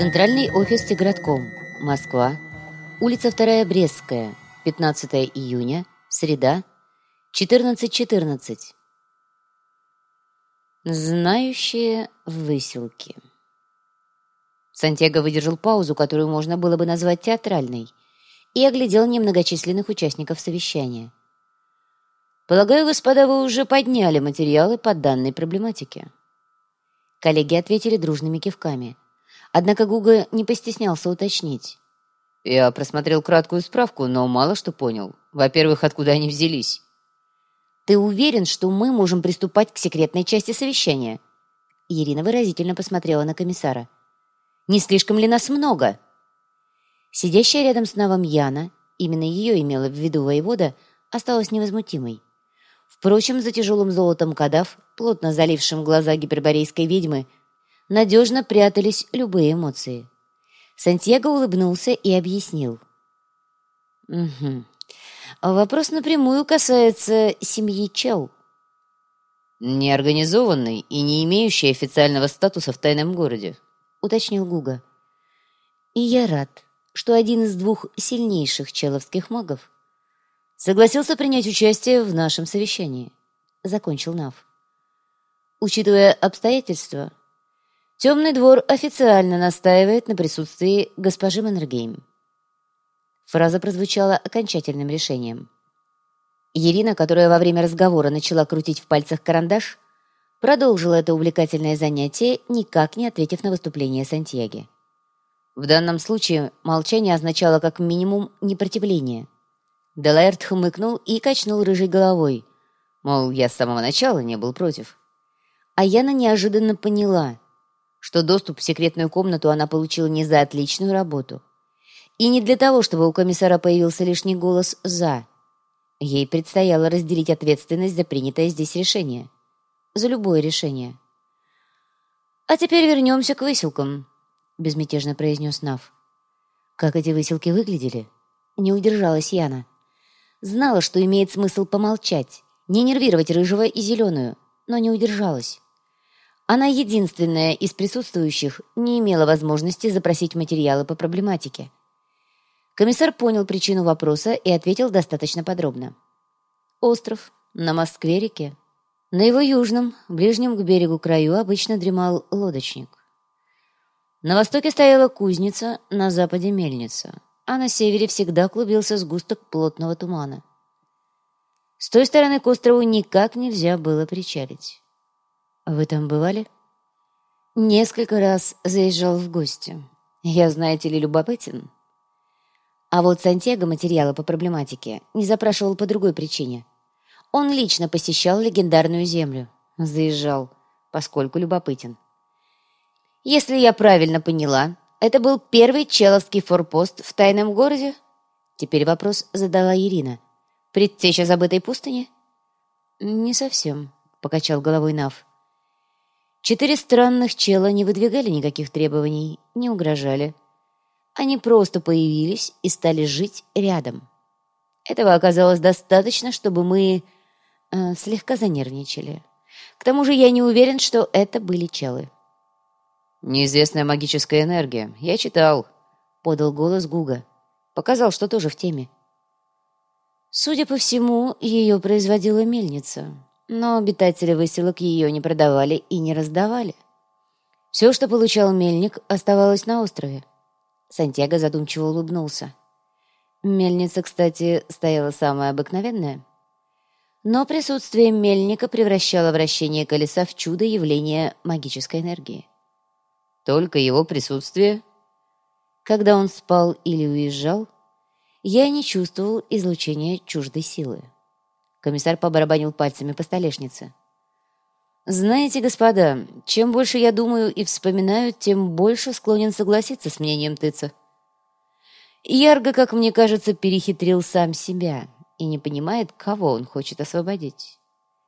Центральный офис Тигратком, Москва, улица 2 Брестская, 15 июня, среда, 14:14. Знающие выселки. Сантьяго выдержал паузу, которую можно было бы назвать театральной, и оглядел немногочисленных участников совещания. «Полагаю, господа, вы уже подняли материалы по данной проблематике». Коллеги ответили дружными кивками. Однако Гуга не постеснялся уточнить. «Я просмотрел краткую справку, но мало что понял. Во-первых, откуда они взялись?» «Ты уверен, что мы можем приступать к секретной части совещания?» Ирина выразительно посмотрела на комиссара. «Не слишком ли нас много?» Сидящая рядом с Навом Яна, именно ее имела в виду воевода, осталась невозмутимой. Впрочем, за тяжелым золотом кадав, плотно залившим глаза гиперборейской ведьмы, надежно прятались любые эмоции. Сантьяго улыбнулся и объяснил. «Угу. Вопрос напрямую касается семьи Чел». «Неорганизованной и не имеющей официального статуса в тайном городе», — уточнил Гуга. «И я рад, что один из двух сильнейших человских магов согласился принять участие в нашем совещании», — закончил Нав. «Учитывая обстоятельства, Темный двор официально настаивает на присутствии госпожи Маннергейм». Фраза прозвучала окончательным решением. Ирина, которая во время разговора начала крутить в пальцах карандаш, продолжила это увлекательное занятие, никак не ответив на выступление Сантьяги. В данном случае молчание означало как минимум непротивление. Делаэрт хмыкнул и качнул рыжей головой, мол, я с самого начала не был против. А Яна неожиданно поняла, что доступ в секретную комнату она получила не за отличную работу и не для того, чтобы у комиссара появился лишний голос «за». Ей предстояло разделить ответственность за принятое здесь решение. За любое решение. «А теперь вернемся к выселкам», — безмятежно произнес Нав. Как эти выселки выглядели? Не удержалась Яна. Знала, что имеет смысл помолчать, не нервировать рыжего и зеленую, но не удержалась. Она единственная из присутствующих не имела возможности запросить материалы по проблематике. Комиссар понял причину вопроса и ответил достаточно подробно. Остров на Москве-реке. На его южном, ближнем к берегу краю обычно дремал лодочник. На востоке стояла кузница, на западе мельница, а на севере всегда клубился сгусток плотного тумана. С той стороны к острову никак нельзя было причалить. «Вы там бывали?» «Несколько раз заезжал в гости. Я, знаете ли, любопытен». А вот Сантьяго материалы по проблематике не запрашивал по другой причине. Он лично посещал легендарную землю. Заезжал, поскольку любопытен. «Если я правильно поняла, это был первый человский форпост в тайном городе?» Теперь вопрос задала Ирина. «Предтеча забытой пустыни?» «Не совсем», — покачал головой Нав. 4 странных чела не выдвигали никаких требований, не угрожали. Они просто появились и стали жить рядом. Этого оказалось достаточно, чтобы мы слегка занервничали. К тому же я не уверен, что это были челы. «Неизвестная магическая энергия. Я читал», — подал голос Гуга. Показал, что тоже в теме. Судя по всему, ее производила мельница. Но обитатели выселок ее не продавали и не раздавали. Все, что получал мельник, оставалось на острове. Сантьяго задумчиво улыбнулся. Мельница, кстати, стояла самая обыкновенная. Но присутствие мельника превращало вращение колеса в чудо явления магической энергии. Только его присутствие? Когда он спал или уезжал, я не чувствовал излучения чуждой силы. Комиссар побарабанил пальцами по столешнице. «Знаете, господа, чем больше я думаю и вспоминаю, тем больше склонен согласиться с мнением Тыца. Ярго, как мне кажется, перехитрил сам себя и не понимает, кого он хочет освободить.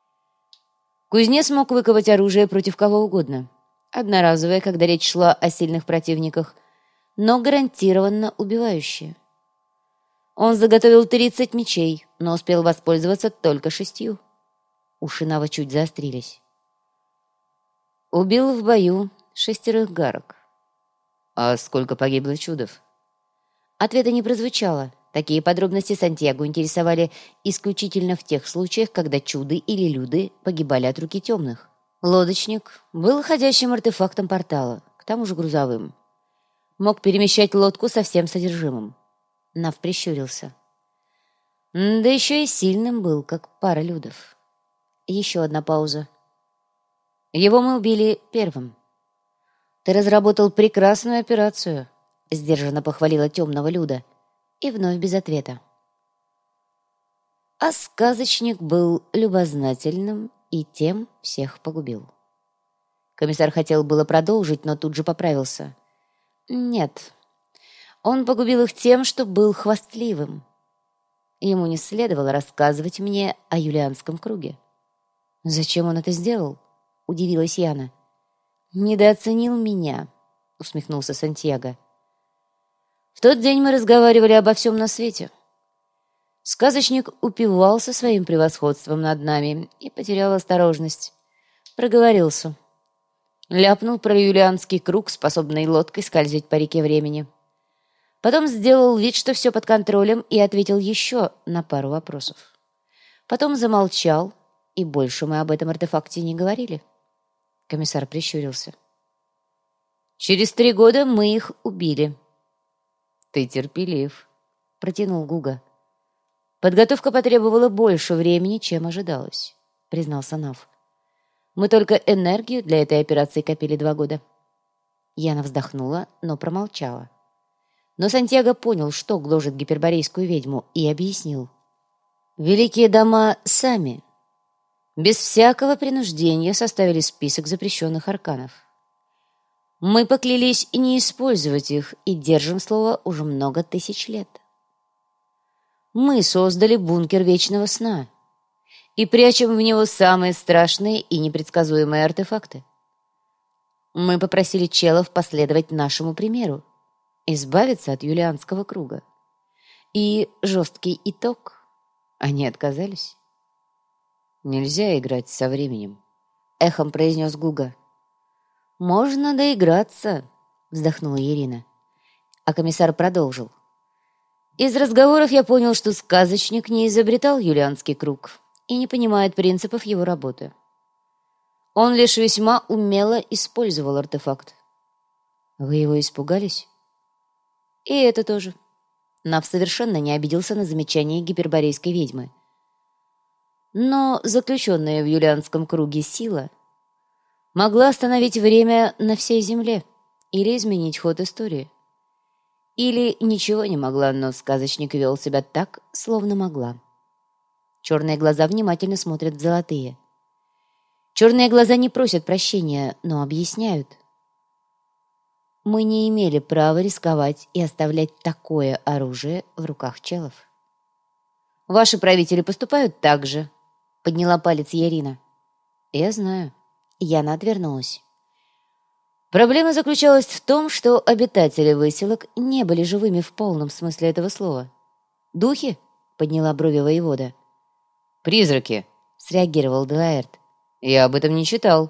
Кузнец мог выковать оружие против кого угодно, одноразовое, когда речь шла о сильных противниках, но гарантированно убивающее. Он заготовил 30 мечей, но успел воспользоваться только 6. Уши Нава чуть заострились. Убил в бою 6 гарок. А сколько погибло чудов? Ответа не прозвучало. Такие подробности Сантьяго интересовали исключительно в тех случаях, когда чуды или люды погибали от руки темных. Лодочник был ходячим артефактом портала, к тому же грузовым. Мог перемещать лодку со всем содержимым. Нав прищурился. Да еще и сильным был, как пара людов. Еще одна пауза. Его мы убили первым. Ты разработал прекрасную операцию, сдержанно похвалила темного люда. И вновь без ответа. А сказочник был любознательным и тем всех погубил. Комиссар хотел было продолжить, но тут же поправился. Нет, он погубил их тем, что был хвастливым. Ему не следовало рассказывать мне о Юлианском круге. «Зачем он это сделал?» — удивилась Яна. «Недооценил меня», — усмехнулся Сантьяго. «В тот день мы разговаривали обо всем на свете. Сказочник упивался своим превосходством над нами и потерял осторожность. Проговорился. Ляпнул про Юлианский круг, способный лодкой скользить по реке времени. Потом сделал вид, что все под контролем, и ответил еще на пару вопросов. Потом замолчал, и больше мы об этом артефакте не говорили». Комиссар прищурился. «Через 3 года мы их убили». «Ты терпелив», — протянул Гуга. «Подготовка потребовала больше времени, чем ожидалось», — признался Нав. «Мы только энергию для этой операции копили 2 года». Яна вздохнула, но промолчала. Но Сантьяго понял, что гложет гиперборейскую ведьму, и объяснил. «Великие дома сами, без всякого принуждения, составили список запрещенных арканов. Мы поклялись не использовать их и держим слово уже много тысяч лет. Мы создали бункер вечного сна и прячем в него самые страшные и непредсказуемые артефакты. Мы попросили челов последовать нашему примеру, избавиться от Юлианского круга. И жесткий итог — они отказались». «Нельзя играть со временем», — эхом произнес Гуга. «Можно доиграться», — вздохнула Ирина. А комиссар продолжил. «Из разговоров я понял, что сказочник не изобретал Юлианский круг и не понимает принципов его работы. Он лишь весьма умело использовал артефакт». «Вы его испугались?» «И это тоже». Нав совершенно не обиделся на замечание гиперборейской ведьмы. Но заключенная в Юлианском круге сила могла остановить время на всей Земле или изменить ход истории. Или ничего не могла, но сказочник вел себя так, словно могла. Черные глаза внимательно смотрят в золотые. Черные глаза не просят прощения, но объясняют. Мы не имели права рисковать и оставлять такое оружие в руках челов. «Ваши правители поступают так же», — подняла палец Ярина. «Я знаю». Яна отвернулась. Проблема заключалась в том, что обитатели выселок не были живыми в полном смысле этого слова. «Духи?» — подняла брови воевода. «Призраки», — среагировал Делаэрт. «Я об этом не читал».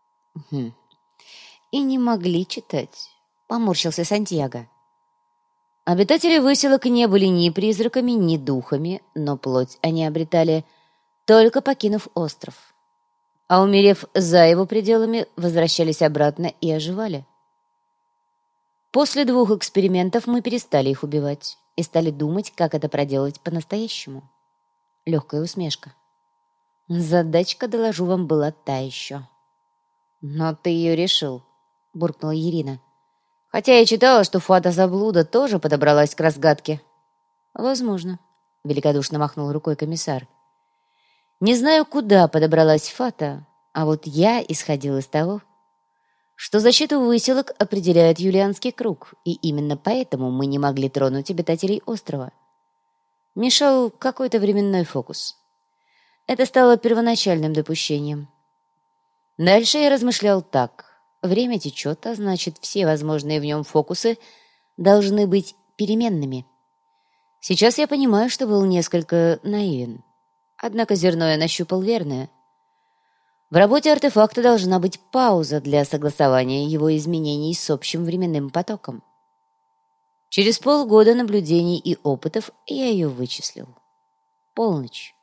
«И не могли читать», — поморщился Сантьяго. Обитатели выселок не были ни призраками, ни духами, но плоть они обретали, только покинув остров. А умерев за его пределами, возвращались обратно и оживали. После 2 экспериментов мы перестали их убивать и стали думать, как это проделать по-настоящему. Легкая усмешка. Задачка, доложу вам, была та еще. «Но ты ее решил», — буркнула Ирина. «Хотя я читала, что Фата Заблуда тоже подобралась к разгадке». «Возможно», — великодушно махнул рукой комиссар. «Не знаю, куда подобралась Фата, а вот я исходил из того, что защиту выселок определяет Юлианский круг, и именно поэтому мы не могли тронуть обитателей острова. Мешал какой-то временной фокус. Это стало первоначальным допущением. Дальше я размышлял так. Время течет, а значит, все возможные в нем фокусы должны быть переменными. Сейчас я понимаю, что был несколько наивен. Однако зерно я нащупал верное. В работе артефакта должна быть пауза для согласования его изменений с общим временным потоком. Через полгода наблюдений и опытов я ее вычислил. Полночь.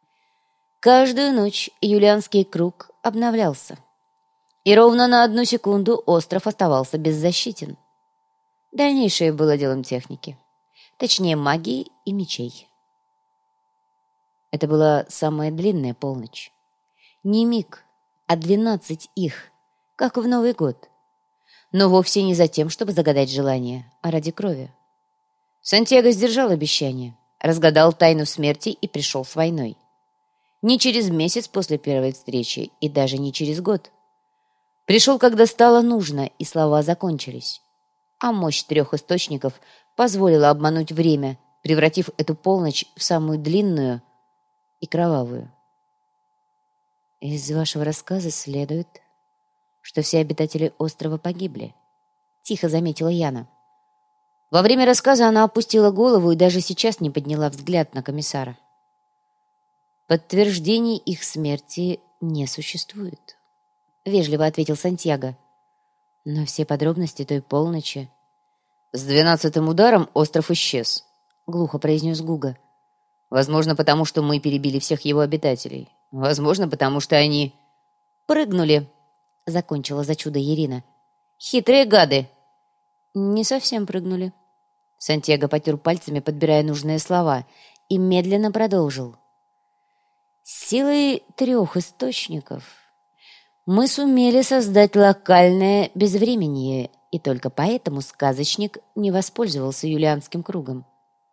Каждую ночь юлианский круг обновлялся. И ровно на 1 секунду остров оставался беззащитен. Дальнейшее было делом техники. Точнее, магии и мечей. Это была самая длинная полночь. Не миг, а 12 их, как в Новый год. Но вовсе не за тем, чтобы загадать желание, а ради крови. Сантьяго сдержал обещание, разгадал тайну смерти и пришел с войной. Не через месяц после первой встречи и даже не через год. Пришел, когда стало нужно, и слова закончились. А мощь 3 источников позволила обмануть время, превратив эту полночь в самую длинную и кровавую. «Из вашего рассказа следует, что все обитатели острова погибли», — тихо заметила Яна. Во время рассказа она опустила голову и даже сейчас не подняла взгляд на комиссара. «Подтверждений их смерти не существует», — вежливо ответил Сантьяго. «Но все подробности той полночи...» «С 12-м ударом остров исчез», — глухо произнес Гуга. «Возможно, потому что мы перебили всех его обитателей. Возможно, потому что они...» «Прыгнули», — закончила за чудо Ирина. «Хитрые гады!» «Не совсем прыгнули». Сантьяго потер пальцами, подбирая нужные слова, и медленно продолжил. «Силой 3 источников мы сумели создать локальное безвременье, и только поэтому сказочник не воспользовался юлианским кругом.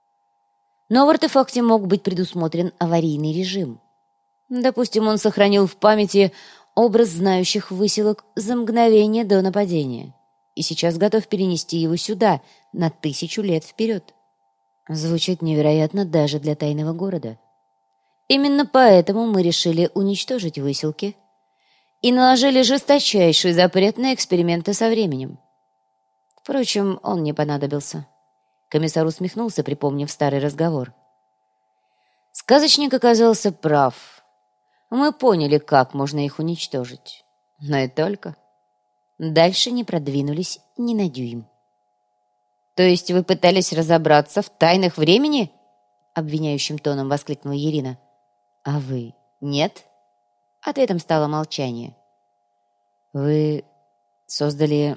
Но в артефакте мог быть предусмотрен аварийный режим. Допустим, он сохранил в памяти образ знающих выселок за мгновение до нападения и сейчас готов перенести его сюда на 1000 лет вперед. Звучит невероятно даже для тайного города. Именно поэтому мы решили уничтожить выселки и наложили жесточайший запрет на эксперименты со временем. Впрочем, он не понадобился. Комиссар усмехнулся, припомнив старый разговор. Сказочник оказался прав. Мы поняли, как можно их уничтожить. Но и только. Дальше не продвинулись ни на дюйм. «То есть вы пытались разобраться в тайнах времени?» Обвиняющим тоном воскликнула Ирина. «А вы нет?» Ответом стало молчание. «Вы создали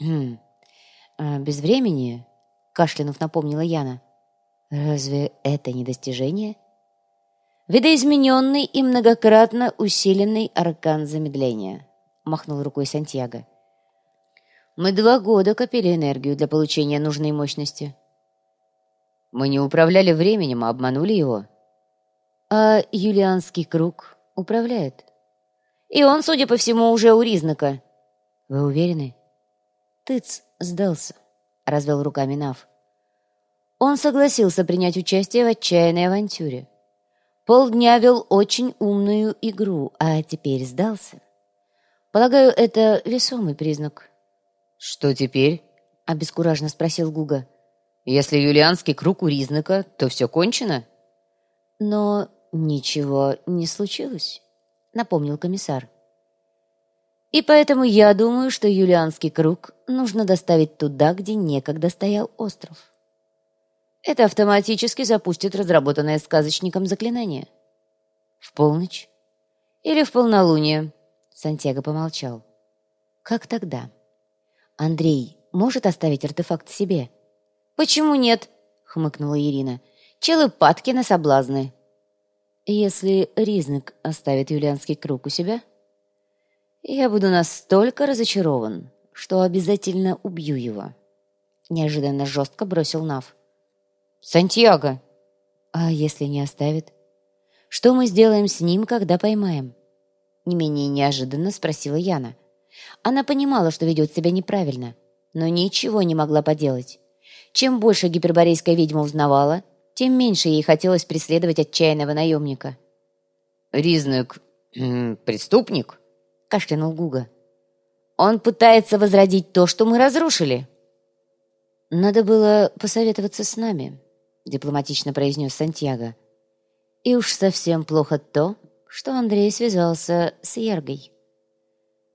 безвременье?» Кашлянув напомнила Яна. «Разве это не достижение?» «Видоизмененный и многократно усиленный аркан замедления», — махнул рукой Сантьяго. «Мы 2 года копили энергию для получения нужной мощности. Мы не управляли временем, а обманули его. А юлианский круг управляет. И он, судя по всему, уже у Ризнака». «Вы уверены?» «Тыц сдался», — развел руками Нав. «Он согласился принять участие в отчаянной авантюре. Полдня вел очень умную игру, а теперь сдался. Полагаю, это весомый признак». «Что теперь?» — обескураженно спросил Гуга. «Если юлианский круг у Ризнака, то все кончено?» «Но ничего не случилось», — напомнил комиссар. «И поэтому я думаю, что юлианский круг нужно доставить туда, где некогда стоял остров. Это автоматически запустит разработанное сказочником заклинание. В полночь или в полнолуние?» Сантьяго помолчал. «Как тогда? Андрей может оставить артефакт себе?» «Почему нет?» — хмыкнула Ирина. «Челы падки на соблазны». «Если Ризнак оставит юлианский круг у себя, я буду настолько разочарован, что обязательно убью его», — неожиданно жестко бросил Нав. «Сантьяго!» «А если не оставит? Что мы сделаем с ним, когда поймаем?» Не менее неожиданно спросила Яна. Она понимала, что ведет себя неправильно, но ничего не могла поделать. Чем больше гиперборейская ведьма узнавала, тем меньше ей хотелось преследовать отчаянного наемника. «Ризнак преступник?» — кашлянул Гуга. «Он пытается возродить то, что мы разрушили». «Надо было посоветоваться с нами», — дипломатично произнес Сантьяго. «И уж совсем плохо то, что Андрей связался с Ергой».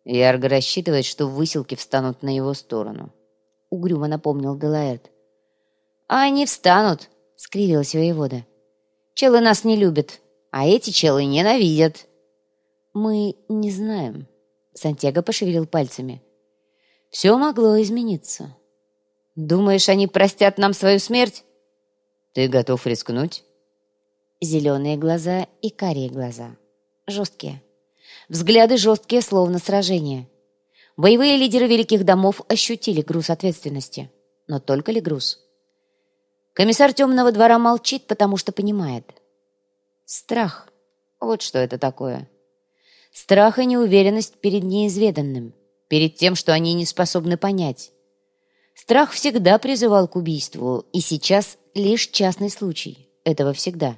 Ярго рассчитывает, что выселки встанут на его сторону. Угрюмо напомнил Делаэрт. А они встанут, скривилась воевода. Челы нас не любят, а эти челы ненавидят. Мы не знаем. Сантьяго пошевелил пальцами. Все могло измениться. Думаешь, они простят нам свою смерть? Ты готов рискнуть? Зеленые глаза и карие глаза. Жесткие. Взгляды жесткие, словно сражение. Боевые лидеры великих домов ощутили груз ответственности. Но только ли груз? Комиссар Темного двора молчит, потому что понимает. Страх. Вот что это такое. Страх и неуверенность перед неизведанным, перед тем, что они не способны понять. Страх всегда призывал к убийству, и сейчас лишь частный случай. Этого всегда.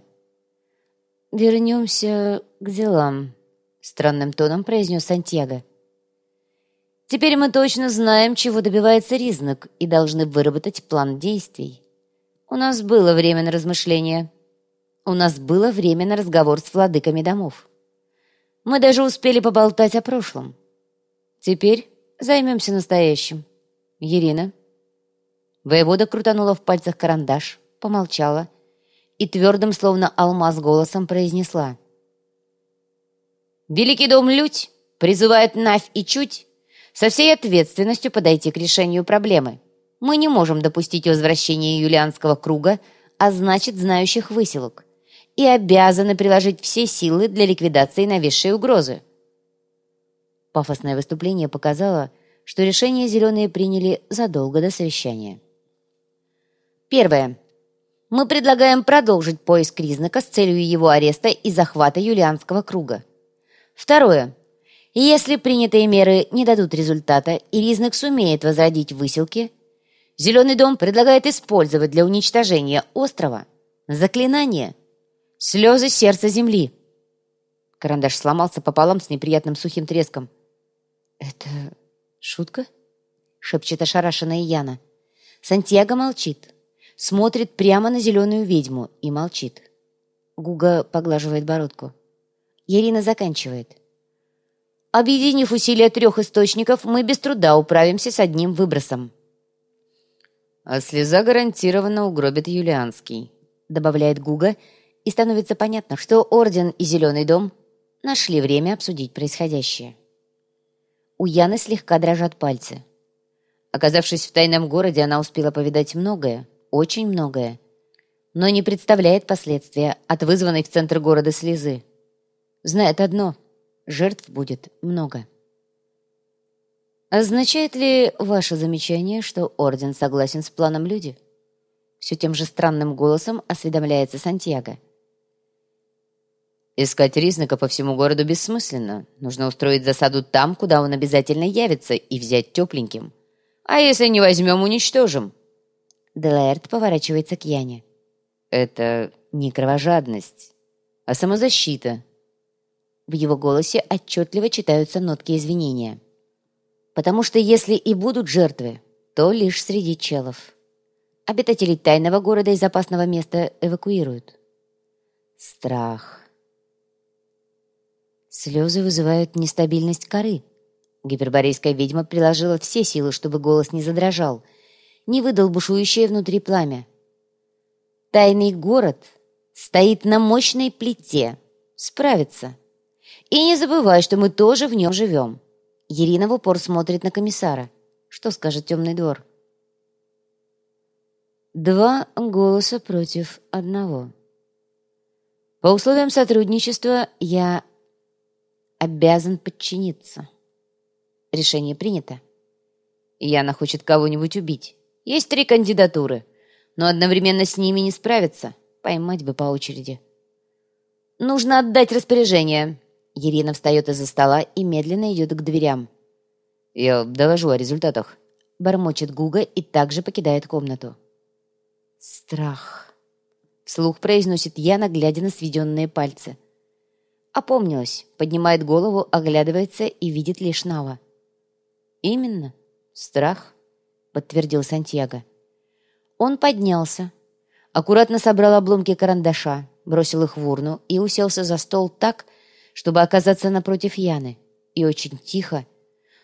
«Вернемся к делам», — странным тоном произнес Сантьяго. «Теперь мы точно знаем, чего добивается Ризнак, и должны выработать план действий. У нас было время на размышления. У нас было время на разговор с владыками домов. Мы даже успели поболтать о прошлом. Теперь займемся настоящим. Ирина». Воевода крутанула в пальцах карандаш, помолчала и твердым, словно алмаз, голосом произнесла. «Великий дом Людь призывает Навь и Чуть со всей ответственностью подойти к решению проблемы. Мы не можем допустить возвращения Юлианского круга, а значит, знающих выселок, и обязаны приложить все силы для ликвидации нависшей угрозы». Пафосное выступление показало, что решение зеленые приняли задолго до совещания. Первое. Мы предлагаем продолжить поиск Ризнака с целью его ареста и захвата Юлианского круга. Второе. Если принятые меры не дадут результата и Ризнак сумеет возродить выселки, Зеленый дом предлагает использовать для уничтожения острова заклинание «Слезы сердца земли». Карандаш сломался пополам с неприятным сухим треском. «Это шутка?» — шепчет ошарашенная Яна. Сантьяго молчит. Смотрит прямо на зеленую ведьму и молчит. Гуга поглаживает бородку. Ирина заканчивает. Объединив усилия 3 источников, мы без труда управимся с одним выбросом. «А слеза гарантированно угробит Юлианский», — добавляет Гуга, и становится понятно, что Орден и Зеленый дом нашли время обсудить происходящее. У Яны слегка дрожат пальцы. Оказавшись в тайном городе, она успела повидать многое, очень многое, но не представляет последствия от вызванной в центр города слезы. Знает одно — жертв будет много. «Означает ли ваше замечание, что Орден согласен с планом Люди?» Все тем же странным голосом осведомляется Сантьяго. «Искать Ризнака по всему городу бессмысленно. Нужно устроить засаду там, куда он обязательно явится, и взять тепленьким. А если не возьмем, уничтожим». Делаэрт поворачивается к Яне. «Это не кровожадность, а самозащита». В его голосе отчетливо читаются нотки извинения. «Потому что если и будут жертвы, то лишь среди челов. Обитателей тайного города из опасного места эвакуируют». Страх. Слезы вызывают нестабильность коры. Гиперборейская ведьма приложила все силы, чтобы голос не задрожал, не выдал бушующее внутри пламя. Тайный город стоит на мощной плите. Справится. И не забывай, что мы тоже в нем живем. Ирина в упор смотрит на комиссара. Что скажет темный двор? 2 голоса против 1. По условиям сотрудничества я обязан подчиниться. Решение принято. Яна хочет кого-нибудь убить. Есть 3 кандидатуры, но одновременно с ними не справиться. Поймать бы по очереди. Нужно отдать распоряжение. Ирина встает из-за стола и медленно идет к дверям. «Я доложу о результатах», — бормочет Гуга и также покидает комнату. «Страх», — вслух произносит Яна, глядя на сведенные пальцы. Опомнилась, поднимает голову, оглядывается и видит лишь Нава. «Именно, страх», — подтвердил Сантьяго. Он поднялся, аккуратно собрал обломки карандаша, бросил их в урну и уселся за стол так, чтобы оказаться напротив Яны, и очень тихо,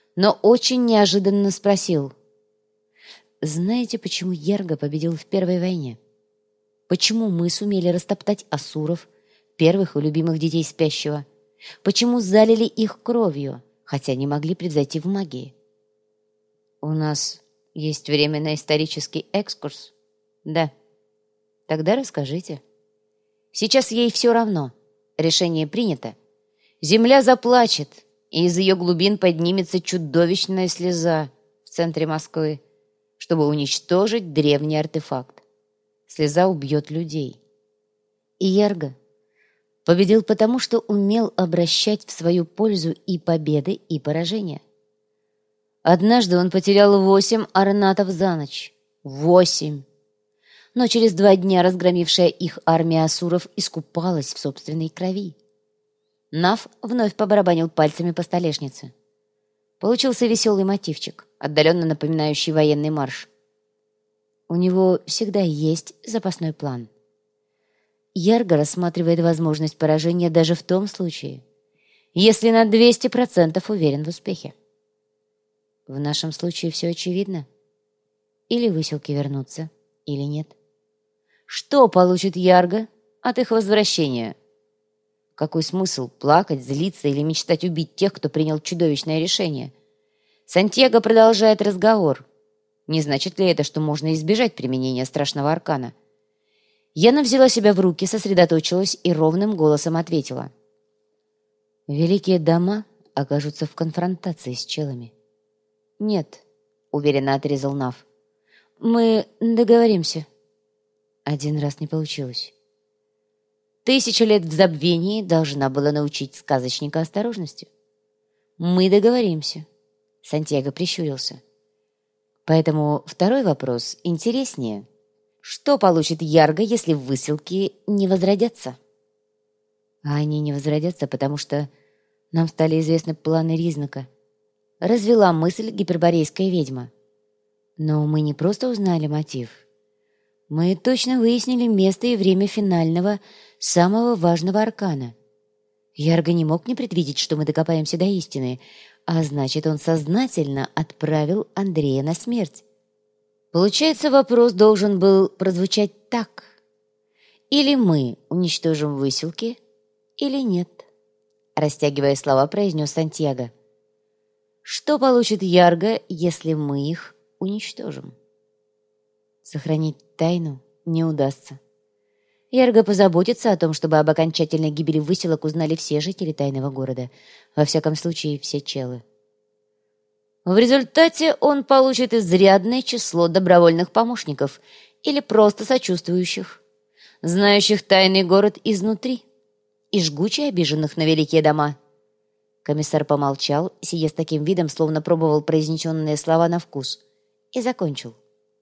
но очень неожиданно спросил: «Знаете, почему Ярго победил в Первой войне? Почему мы сумели растоптать асуров, первых и любимых детей спящего? Почему залили их кровью, хотя не могли превзойти в магии?» «У нас есть время на исторический экскурс?» «Да». «Тогда расскажите». Сейчас ей все равно. Решение принято. Земля заплачет, и из ее глубин поднимется чудовищная слеза в центре Москвы, чтобы уничтожить древний артефакт. Слеза убьет людей. И Ярго победил потому, что умел обращать в свою пользу и победы, и поражения. Однажды он потерял 8 орнатов за ночь. 8! Но через 2 дня разгромившая их армия асуров искупалась в собственной крови. Нав вновь побарабанил пальцами по столешнице. Получился веселый мотивчик, отдаленно напоминающий военный марш. У него всегда есть запасной план. Ярго рассматривает возможность поражения даже в том случае, если на 200% уверен в успехе. В нашем случае все очевидно. Или выселки вернутся, или нет. Что получит Ярго от их возвращения? Какой смысл плакать, злиться или мечтать убить тех, кто принял чудовищное решение? Сантьяго продолжает разговор. Не значит ли это, что можно избежать применения страшного аркана? Яна взяла себя в руки, сосредоточилась и ровным голосом ответила: «Великие дома окажутся в конфронтации с челами». «Нет», — уверенно отрезал Нав. «Мы договоримся». Один раз не получилось. 1000 лет в забвении должна была научить сказочника осторожности. «Мы договоримся», — Сантьяго прищурился. «Поэтому второй вопрос интереснее. Что получит Ярго, если выселки не возродятся?» «А они не возродятся, потому что нам стали известны планы Ризнака», — развела мысль гиперборейская ведьма. «Но мы не просто узнали мотив. Мы точно выяснили место и время финального, самого важного аркана. Ярго не мог не предвидеть, что мы докопаемся до истины, а значит, он сознательно отправил Андрея на смерть. Получается, вопрос должен был прозвучать так: или мы уничтожим выселки, или нет», — растягивая слова, произнес Сантьяго. «Что получит Ярго, если мы их уничтожим?» Сохранить тайну не удастся. Ярго позаботится о том, чтобы об окончательной гибели выселок узнали все жители тайного города, во всяком случае, все челы. В результате он получит изрядное число добровольных помощников или просто сочувствующих, знающих тайный город изнутри и жгуче обиженных на великие дома. Комиссар помолчал, сидя с таким видом, словно пробовал произнесенные слова на вкус, и закончил.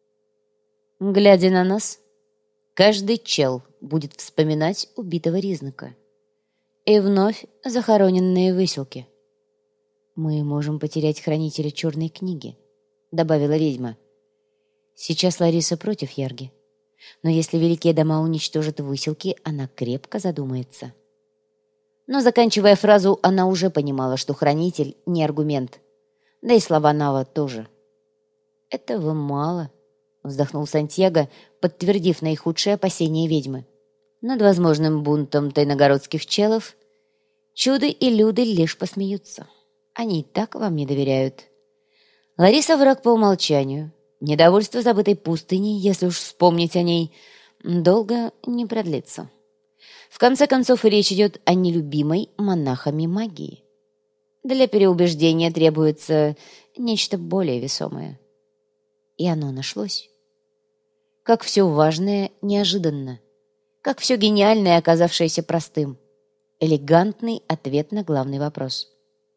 «Глядя на нас, каждый чел будет вспоминать убитого Ризнака и вновь захороненные выселки. Мы можем потерять хранителя черной книги», — добавила ведьма. «Сейчас Лариса против Ярги, но если великие дома уничтожат выселки, она крепко задумается». Но, заканчивая фразу, она уже понимала, что хранитель не аргумент, да и слова Нава тоже. «Этого мало», — вздохнул Сантьяго, подтвердив наихудшие опасения ведьмы. «Над возможным бунтом тайногородских челов чуды и люды лишь посмеются. Они и так вам не доверяют. Лариса враг по умолчанию. Недовольство забытой пустыней, если уж вспомнить о ней, долго не продлится. В конце концов, речь идет о нелюбимой монахами магии. Для переубеждения требуется нечто более весомое. И оно нашлось. Как все важное неожиданно. Как все гениальное, оказавшееся простым. Элегантный ответ на главный вопрос.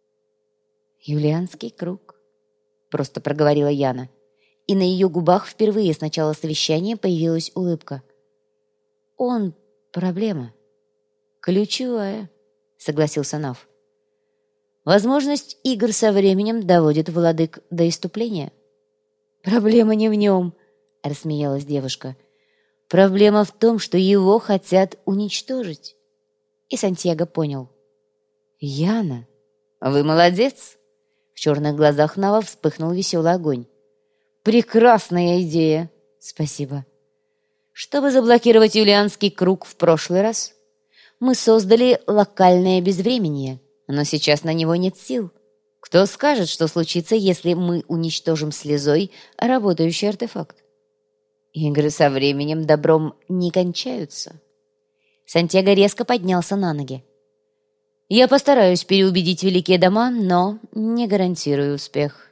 «Юлианский круг», — просто проговорила Яна. И на ее губах впервые с начала совещания появилась улыбка. «Он проблема». «Ключевая», — согласился Нав. «Возможность игр со временем доводит владык до исступления». «Проблема не в нем», — рассмеялась девушка. «Проблема в том, что его хотят уничтожить». И Сантьяго понял. «Яна, вы молодец. черных глазах Нава вспыхнул веселый огонь. «Прекрасная идея!» «Спасибо». Чтобы заблокировать Юлианский круг в прошлый раз, мы создали локальное безвременье, но сейчас на него нет сил. Кто скажет, что случится, если мы уничтожим слезой работающий артефакт? Игры со временем добром не кончаются. Сантьяго резко поднялся на ноги. Я постараюсь переубедить великие дома, но не гарантирую успех.